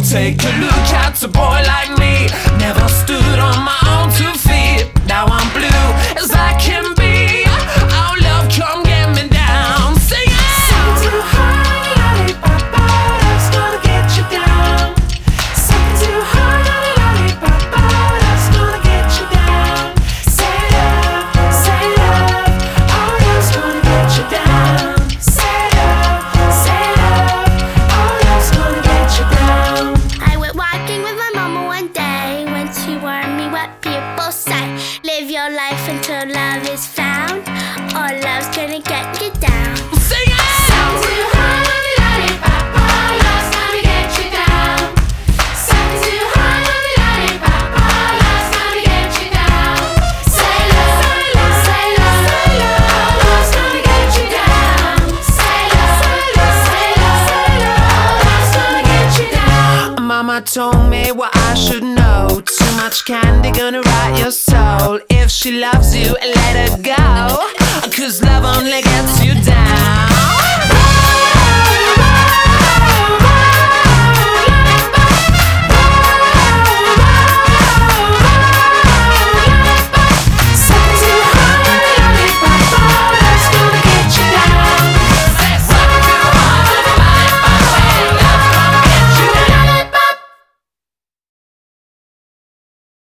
Take a look at a boy like me. Never stood on my own 2 feet. Now I'm blue as I can be. Oh love, come get me down. Sing it! Something too hard, lollipop, that's gonna get you down. Something too hard, lollipop, that's gonna get you down. Say love, oh love's gonna get you down. Say love, oh love's gonna get you down. I went walking with my mama one day when she warned me what people say. Live your life until love is found, or love's gonna get you down. Sing it! Something too hard, lollipop, love's gonna get you down. Something too hard, lollipop, love's gonna get you down. Say love, oh love's gonna get you down. Say love, oh love's gonna get you down. Mama told me what I should know. Too much candy gonna rot your soul. If she loves you, let her go, 'cause love only gets you down.